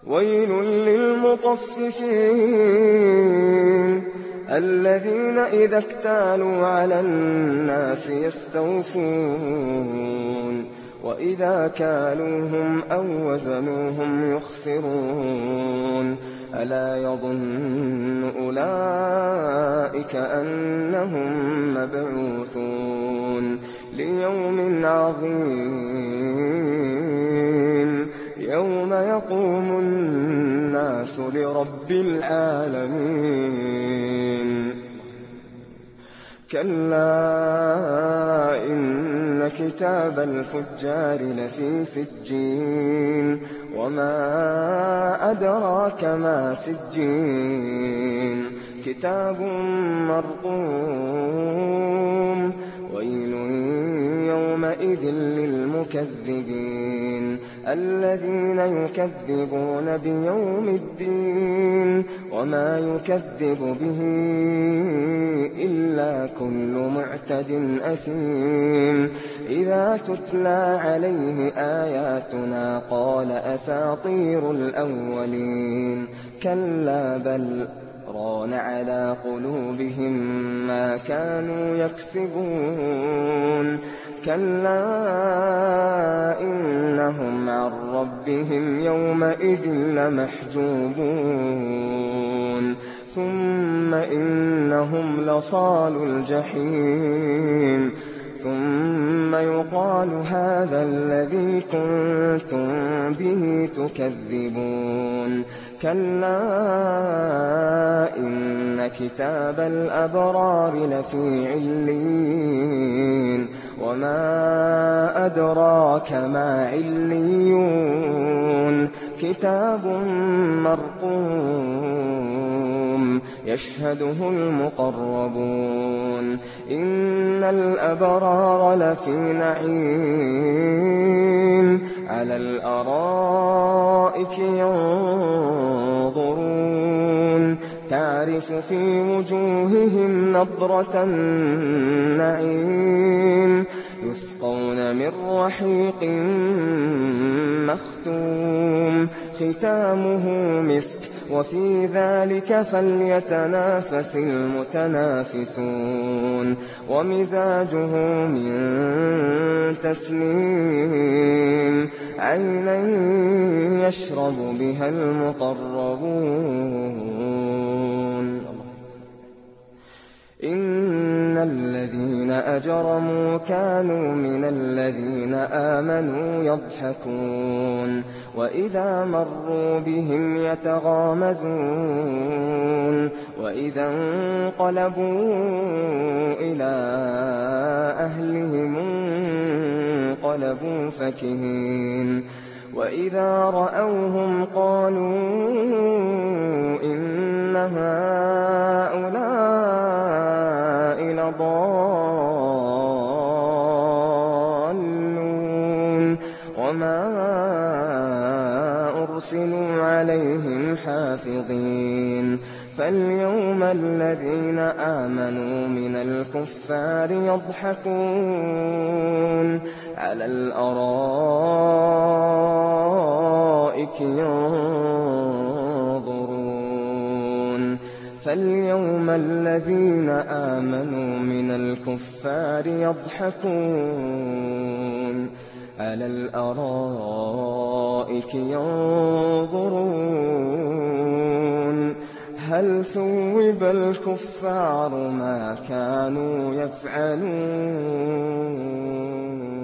ويل للمطففين الذين إذا اكتالوا على الناس يستوفون وإذا كالوهم أو وزنوهم يخسرون ألا يظن أولئك أنهم مبعوثون ليوم عظيم يوم يقوم الناس لرب العالمين كلا إن كتاب الفجار لفي سجين وما أدراك ما سجين كتاب مرقوم ويل يومئذ للمكذبين الذين يكذبون بيوم الدين وما يكذب به إلا كل معتد أثيم إذا تتلى عليه آياتنا قال أساطير الأولين كلا بل ران على قلوبهم ما كانوا يكسبون كلا إنهم عن ربهم يومئذ لمحجوبون ثم إنهم لصالو الجحيم ثم يقال هذا الذي كنتم به تكذبون كلا إن كتاب الأبرار لفي عليين وما أدراك ما عليون كتاب مرقوم يشهده المقربون إن الأبرار لفي نعيم على الأرائك ينظرون تعرف في وجوههم نضرة النعيم يسقون من رحيق مختوم ختامه مسك وفي ذلك فليتنافس المتنافسون ومزاجه من تسنيم عينا يشرب بها المقربون إن الذين أجرموا كانوا من الذين آمنوا يضحكون وإذا مروا بهم يتغامزون وإذا انقلبوا إلى أهلهم انقلبوا فكهين وإذا رأوهم قالوا إن هؤلاء لضالون وما أرسلوا عليهم حافظين فاليوم الذين آمنوا من الكفار يضحكون على الأرائك ينظرون فاليوم الذين آمنوا من الكفار يضحكون على الأرائك ينظرون هل ثوب الكفار ما كانوا يفعلون